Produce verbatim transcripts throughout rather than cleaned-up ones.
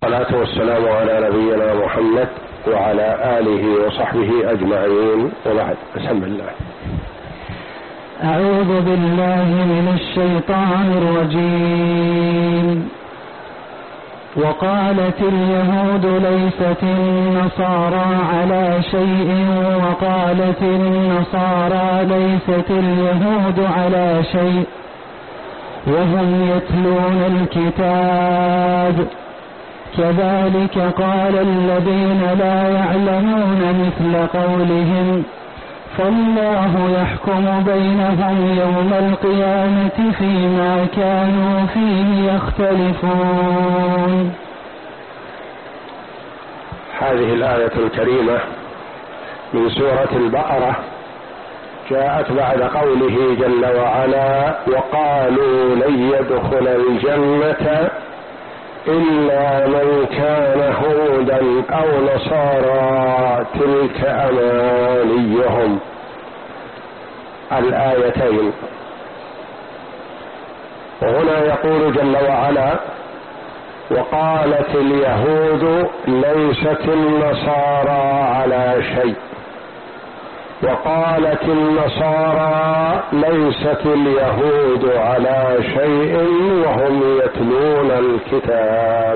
والصلاة والسلام على نبينا محمد وعلى آله وصحبه أجمعين، وبعد. بسم الله. أعوذ بالله من الشيطان الرجيم. وقالت اليهود ليست النصارى على شيء وقالت النصارى ليست اليهود على شيء وهم يتلون الكتاب كذلك قال الذين لا يعلمون مثل قولهم فالله يحكم بينهم يوم القيامة فيما كانوا فيه يختلفون. هذه الآية الكريمة من سورة البقرة جاءت بعد قوله جل وعلا: وقالوا لن يدخل الجنة إلا من كان هودا أو نصارى تلك أمانيهم. الآيتين. وهنا يقول جل وعلا: وقالت اليهود ليست النصارى على شيء وقالت النصارى ليست اليهود على شيء وهم يتلون الكتاب.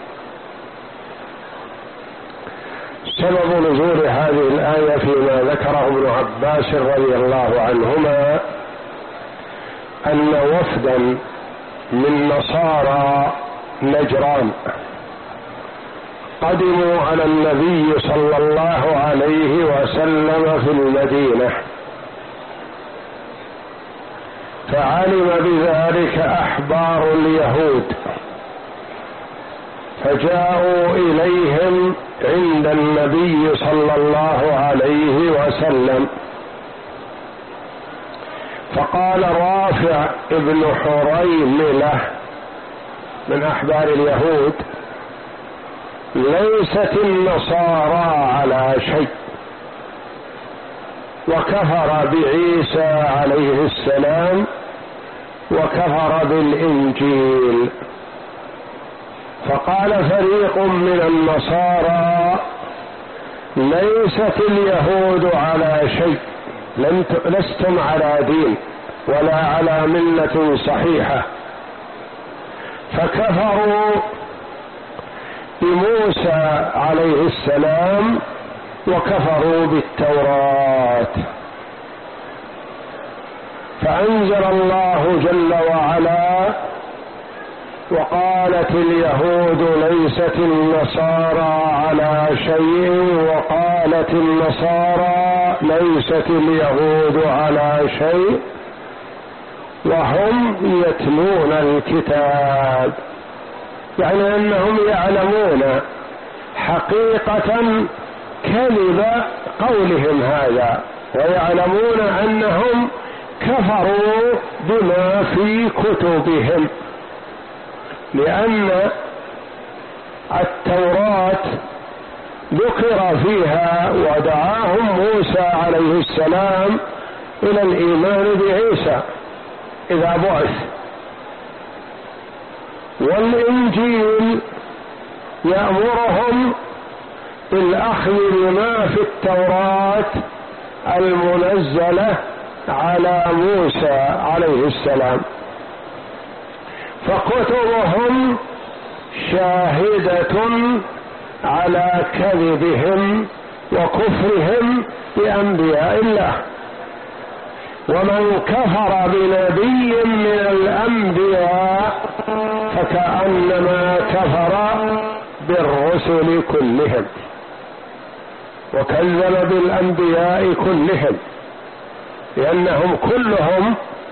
سبب نزول هذه الآية فيما ذكره ابن عباس رضي الله عنهما أن وفدا من نصارى نجران قدموا على النبي صلى الله عليه وسلم في المدينة، فعلم بذلك أحبار اليهود فجاءوا إليهم عند النبي صلى الله عليه وسلم، فقال رافع ابن حريملة من أحبار اليهود: ليست النصارى على شيء، وكفر بعيسى عليه السلام وكفر بالإنجيل. فقال فريق من النصارى: ليست اليهود على شيء، لستم على دين ولا على ملة صحيحة، فكفروا بموسى عليه السلام وكفروا بالتوراة. فأنزل الله جل وعلا: وقالت اليهود ليست النصارى على شيء وقالت النصارى ليست اليهود على شيء وهم يتلون الكتاب، يعني أنهم يعلمون حقيقة كذب قولهم هذا، ويعلمون أنهم كفروا بما في كتبهم، لأن التوراة ذكر فيها ودعاهم موسى عليه السلام إلى الإيمان بعيسى إذا بعث، والإنجيل يأمرهم بالأخذ بما في التوراة المنزلة على موسى عليه السلام، فكتبهم شاهدة على كذبهم وكفرهم بأنبياء الله، ومن كفر بنبي من الأنبياء فكأنما كفر بالرسل كلهم وكذب بالأنبياء كلهم، لأنهم كلهم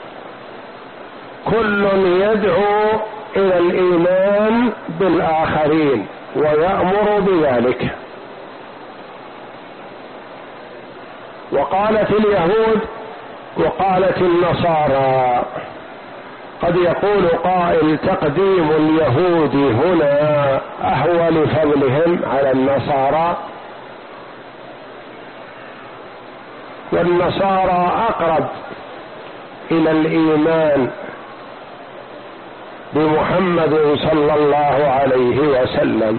كل يدعو إلى الإيمان بالآخرين ويأمر بذلك. وقالت اليهود وقالت النصارى. قد يقول قائل: تقديم اليهود هنا أهوى لفضلهم على النصارى، والنصارى أقرب إلى الإيمان بمحمد صلى الله عليه وسلم،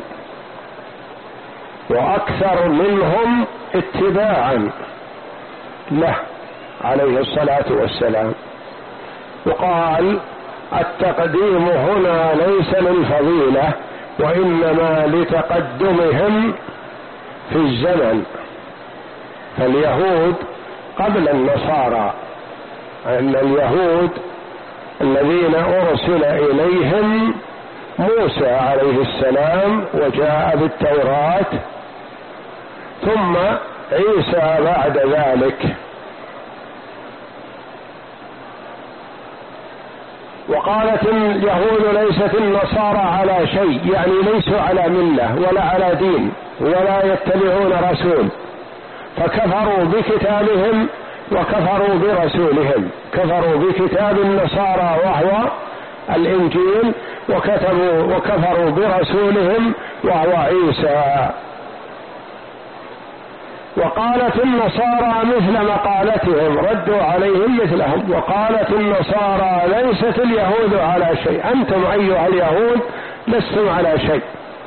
وأكثر منهم اتباعا له عليه الصلاة والسلام. وقال: التقديم هنا ليس للفضيلة وإنما لتقدمهم في الزمن، فاليهود قبل النصارى، أن اليهود الذين أرسل إليهم موسى عليه السلام وجاء بالتوراة، ثم عيسى بعد ذلك. وقالت اليهود ليست النصارى على شيء، يعني ليسوا على ملة ولا على دين ولا يتبعون رسول، فكفروا بكتابهم وكفروا برسولهم، كفروا بكتاب النصارى وهو الإنجيل، وكتبوا وكفروا برسولهم وهو عيسى. وقالت النصارى مثل مقالتهم، ردوا عليهم مثلهم، وقالت النصارى ليست اليهود على شيء، أنتم أيها اليهود لستم على شيء.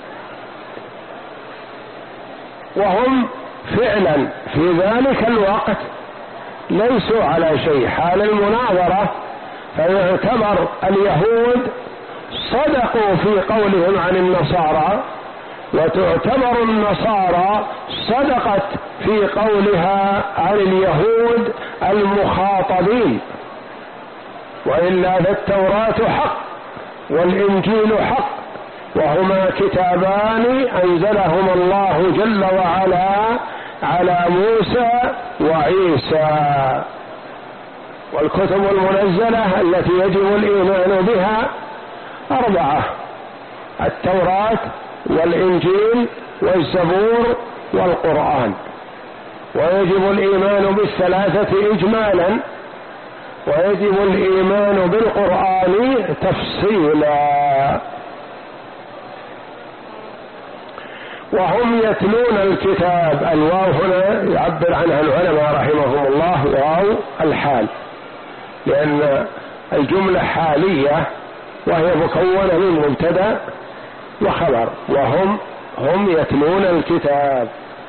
وهم فعلا في ذلك الوقت ليسوا على شيء حال المناظرة، فيعتبر اليهود صدقوا في قولهم عن النصارى، وتعتبر النصارى صدقت في قولها عن اليهود المخاطبين. وإلا فالتوراة حق والإنجيل حق، وهما كتابان أنزلهما الله جل وعلا على موسى وعيسى. والكتب المنزلة التي يجب الإيمان بها أربعة: التوراة والإنجيل والزبور والقرآن. ويجب الإيمان بالثلاثة إجمالا، ويجب الإيمان بالقرآن تفصيلا. وهم يتلون الكتاب، الواو هنا يعبر عنها العلماء رحمهم الله واو الحال، لأن الجملة حالية وهي مكونة من مبتدأ وخبر. وهم هم يتلون الكتاب.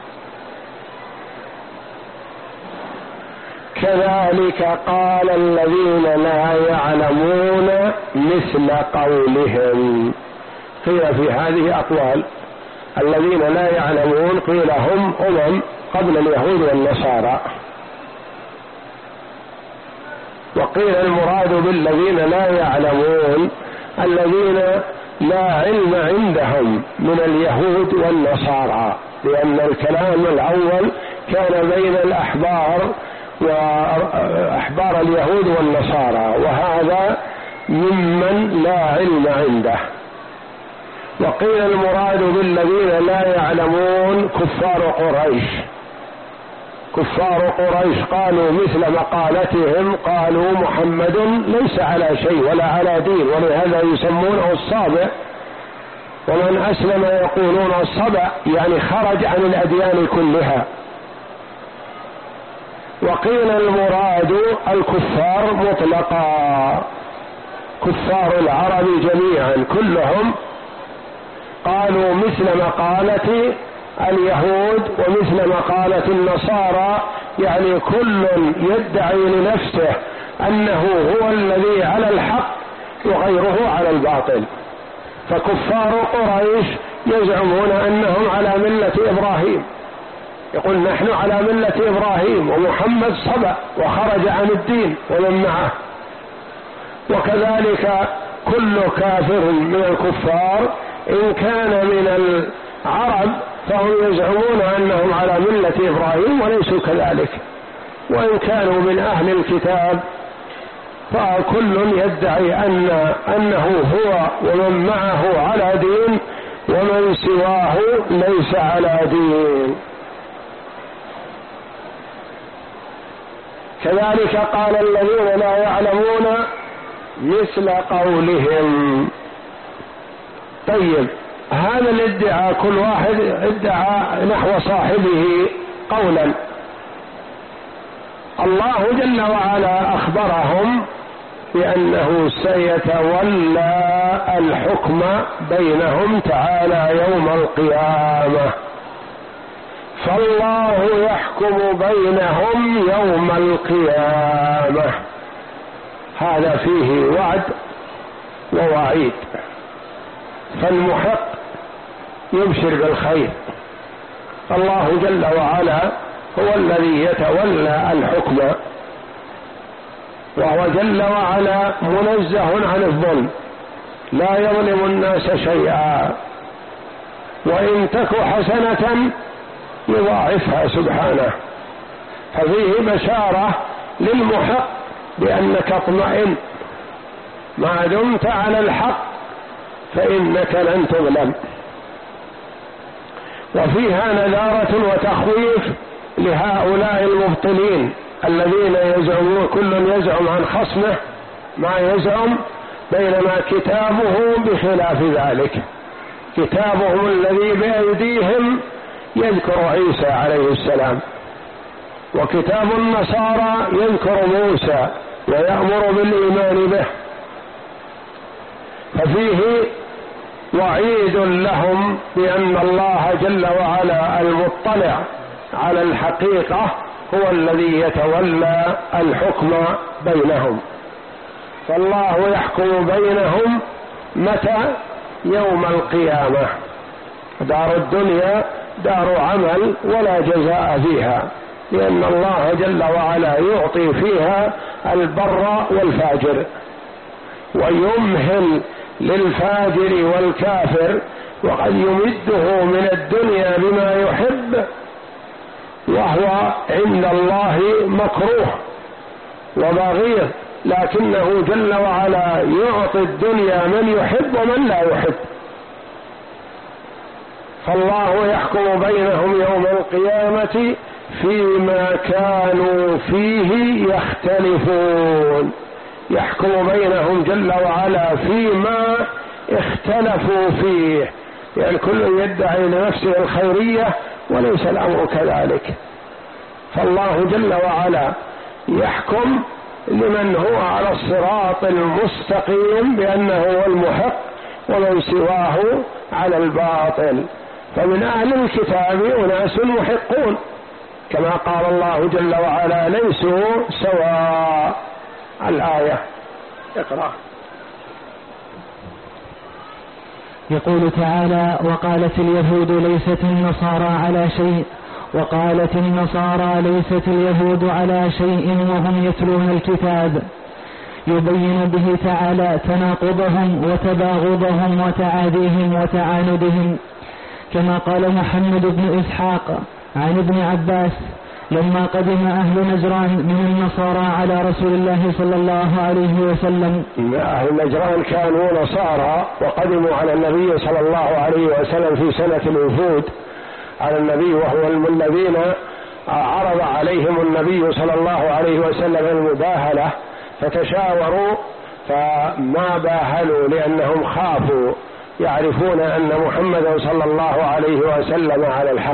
كذلك قال الذين لا يعلمون مثل قولهم. قيل في هذه أقوال: الذين لا يعلمون قيل هم أمم قبل اليهود والنصارى، وقيل المراد بالذين لا يعلمون الذين لا علم عندهم من اليهود والنصارى، لأن الكلام الأول كان بين الأحبار وأحبار اليهود والنصارى، وهذا ممن لا علم عنده. وقيل المراد بالذين لا يعلمون كفار قريش. كفار قريش قالوا مثل مقالتهم، قالوا محمد ليس على شيء ولا على دين، ولهذا يسمونه الصابئ. ومن أسلم يقولون الصبأ، يعني خرج عن الأديان كلها. وقيل المراد الكفار مطلقا، كفار العرب جميعا كلهم قالوا مثل مقالة اليهود ومثل مقالة النصارى، يعني كل يدعي لنفسه أنه هو الذي على الحق وغيره على الباطل. فكفار قريش يزعمون أنهم على ملة إبراهيم، يقول نحن على ملة إبراهيم ومحمد صبأ وخرج عن الدين ومن معه. وكذلك كل كافر من الكفار إن كان من العرب فهم يزعمون أنهم على ملة إبراهيم وليسوا كذلك، وإن كانوا من أهل الكتاب فكل يدعي أن أنه هو ومن معه على دين ومن سواه ليس على دين. كذلك قال الذين لا يعلمون مثل قولهم. طيب، هذا الادعاء كل واحد ادعى نحو صاحبه قولا. الله جل وعلا أخبرهم بأنه سيتولى الحكم بينهم تعالى يوم القيامة. فالله يحكم بينهم يوم القيامة. هذا فيه وعد ووعيد. فالمحق يبشر بالخير، الله جل وعلا هو الذي يتولى الحكم، وهو جل وعلا منزه عن الظلم، لا يظلم الناس شيئا، وإن تك حسنة يضاعفها سبحانه. ففيه بشارة للمحق بأنك اطمئن، ما دمت على الحق فإنك لن تظلم. وفيها نذارة وتخويف لهؤلاء المبطلين الذين يزعمون، كل يزعم عن خصمه ما يزعم، بينما كتابه بخلاف ذلك. كتابهم الذي بأيديهم يذكر عيسى عليه السلام، وكتاب النصارى يذكر موسى ويأمر بالإيمان به. ففيه وعيد لهم بأن الله جل وعلا المطلع على الحقيقة هو الذي يتولى الحكم بينهم. فالله يحكم بينهم متى؟ يوم القيامة. دار الدنيا دار عمل ولا جزاء فيها، لأن الله جل وعلا يعطي فيها البر والفاجر، ويمهل للفاجر والكافر، وقد يمده من الدنيا بما يحب، وهو عند الله مكروه وبغيض، لكنه جل وعلا يعطي الدنيا من يحب ومن لا يحب. فالله يحكم بينهم يوم القيامة فيما كانوا فيه يختلفون. يحكم بينهم جل وعلا فيما اختلفوا فيه، يعني كل يدعي لنفسه الخيرية وليس الأمر كذلك. فالله جل وعلا يحكم لمن هو على الصراط المستقيم بأنه هو المحق، ومن سواه على الباطل. فمن أهل الكتاب أناس محقون، كما قال الله جل وعلا ليسوا سواء. الآية اقرأ. يقول تعالى: وقالت اليهود ليست النصارى على شيء، وقالت النصارى ليست اليهود على شيء وهم يتلون الكتاب، يبين به تعالى تناقضهم وتباغضهم وتعاديهم وتعاندهم، كما قال محمد بن إسحاق عن ابن عباس: لما قدم أهل نجران من النصارى على رسول الله صلى الله عليه وسلم. أهل نجران كانوا نصارى وقدموا على النبي صلى الله عليه وسلم في سنة الوفود على النبي، وهو الذين عرض عليهم النبي صلى الله عليه وسلم المباهلة، فتشاوروا فما باهلوا لأنهم خافوا، يعرفون أن محمدا صلى الله عليه وسلم على الحق.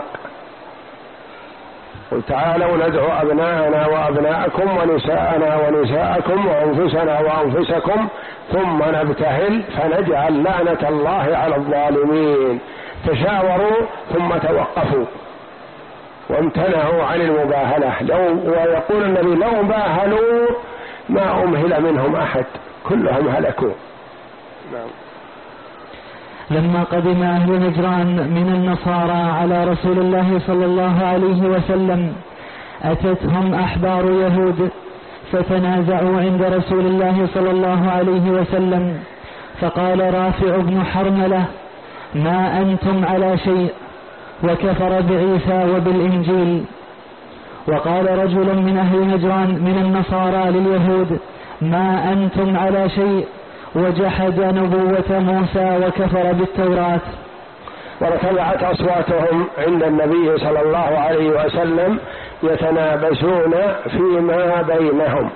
قل تعالوا ندعو أبناءنا وأبناءكم ونساءنا ونساءكم وأنفسنا وأنفسكم ثم نبتهل فنجعل لعنة الله على الظالمين. تشاوروا ثم توقفوا وامتنعوا عن المباهلة. لو ويقول النبي لو باهلوا ما أمهل منهم أحد، كلهم هلكوا. نعم. لما قدم أهل نجران من النصارى على رسول الله صلى الله عليه وسلم أتتهم أحبار يهود فتنازعوا عند رسول الله صلى الله عليه وسلم، فقال رافع بن حرملة: ما أنتم على شيء، وكفر بعيسى وبالإنجيل. وقال رجل من أهل نجران من النصارى لليهود: ما أنتم على شيء، وجحد نبوة موسى وكفر بالتوراة. وارتفعت أصواتهم عند النبي صلى الله عليه وسلم يتنابزون فيما بينهم.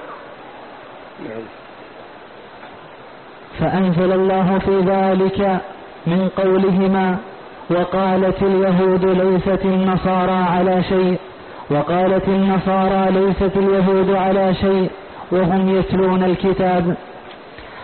فأنزل الله في ذلك من قولهما: وقالت اليهود ليست النصارى على شيء، وقالت النصارى ليست اليهود على شيء وهم يتلون الكتاب،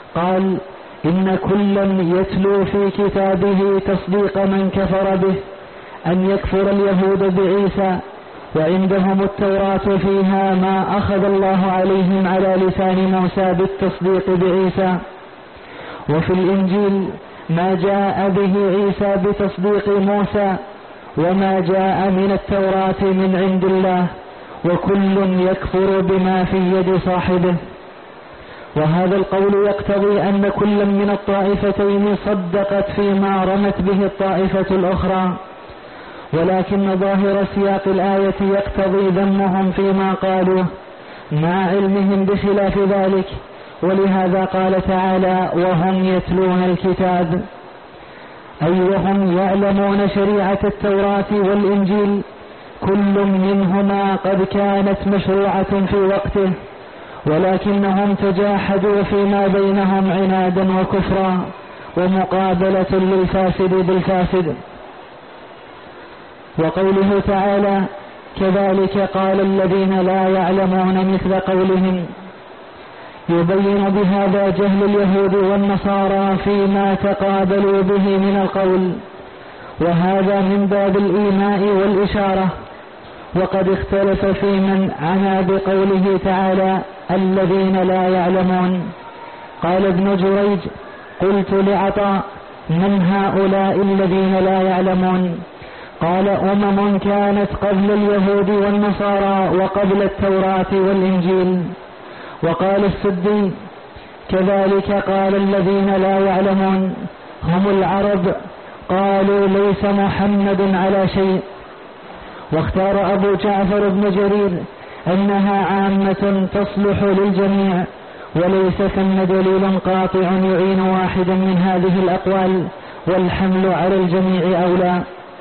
قال: إن كلا يتلو في كتابه تصديق من كفر به أن يكفر اليهود بعيسى، وعندهم التوراة فيها ما أخذ الله عليهم على لسان موسى بالتصديق بعيسى، وفي الإنجيل ما جاء به عيسى بتصديق موسى، وما جاء من التوراة من عند الله، وكل يكفر بما في يد صاحبه. وهذا القول يقتضي أن كل من الطائفتين صدقت فيما رمت به الطائفة الأخرى، ولكن ظاهر سياق الآية يقتضي ذمهم فيما قالوه مع علمهم بخلاف ذلك، ولهذا قال تعالى: وهم يتلون الكتاب، أي وهم يعلمون شريعة التوراة والإنجيل، كل منهما قد كانت مشروعة في وقته، ولكنهم تجاحدوا فيما بينهم عنادا وكفرا ومقابلة للفاسد بالفاسد. وقوله تعالى: كذلك قال الذين لا يعلمون مثل قولهم، يبين بهذا جهل اليهود والنصارى فيما تقابلوا به من القول، وهذا من باب الإيماء والإشارة. وقد اختلف في من عنا بقوله تعالى: الذين لا يعلمون. قال ابن جريج: قلت لعطاء: من هؤلاء الذين لا يعلمون؟ قال: أمم كانت قبل اليهود والنصارى وقبل التوراة والإنجيل. وقال السدي: كذلك قال الذين لا يعلمون هم العرب، قالوا ليس محمد على شيء. واختار أبو جعفر بن جرير أنها عامة تصلح للجميع، وليس ثم دليل قاطع يعين واحدا من هذه الأقوال، والحمل على الجميع أولى.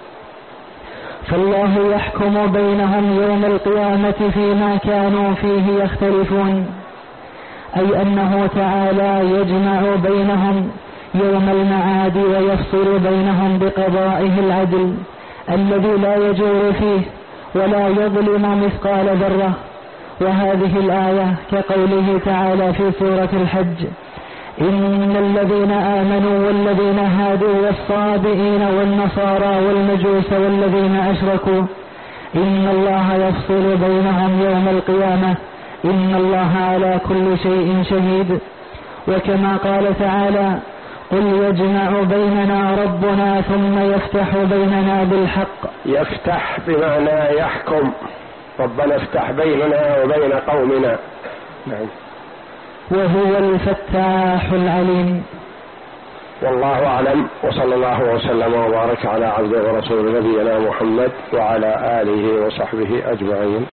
فالله يحكم بينهم يوم القيامة فيما كانوا فيه يختلفون، أي أنه تعالى يجمع بينهم يوم المعاد ويفصل بينهم بقضائه العدل الذي لا يجور فيه ولا يظلم مثقال ذرة. وهذه الآية كقوله تعالى في سورة الحج: إن الذين آمنوا والذين هادوا والصابئين والنصارى والمجوس والذين أشركوا إن الله يفصل بينهم يوم القيامة إن الله على كل شيء شهيد. وكما قال تعالى: قل يجمع بيننا ربنا ثم يفتح بيننا بالحق. يفتح بمعنى يحكم، ربنا افتح بيننا وبين قومنا. نعم. وهو الفتاح العليم. والله أعلم، وصلى الله وسلم وبارك على عبده ورسوله نبينا محمد وعلى آله وصحبه أجمعين.